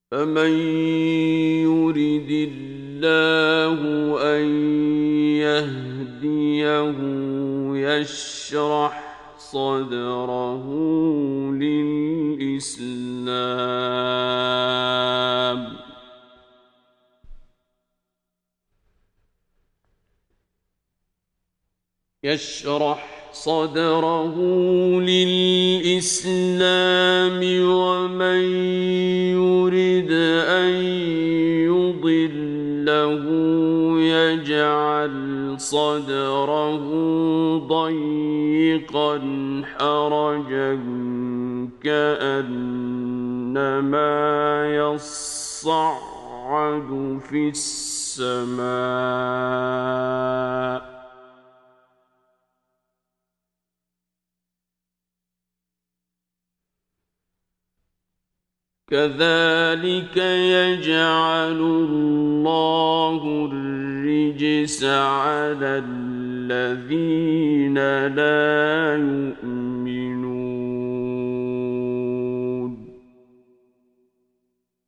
فمن يرد الله أن يهديه يشرح صدره للإسلام ومن يرد أن يضله يجعل صدره ضيقا حرجا كأنما يصعد في السماء كذلك يجعل الله الرجس على الذين لا يؤمنون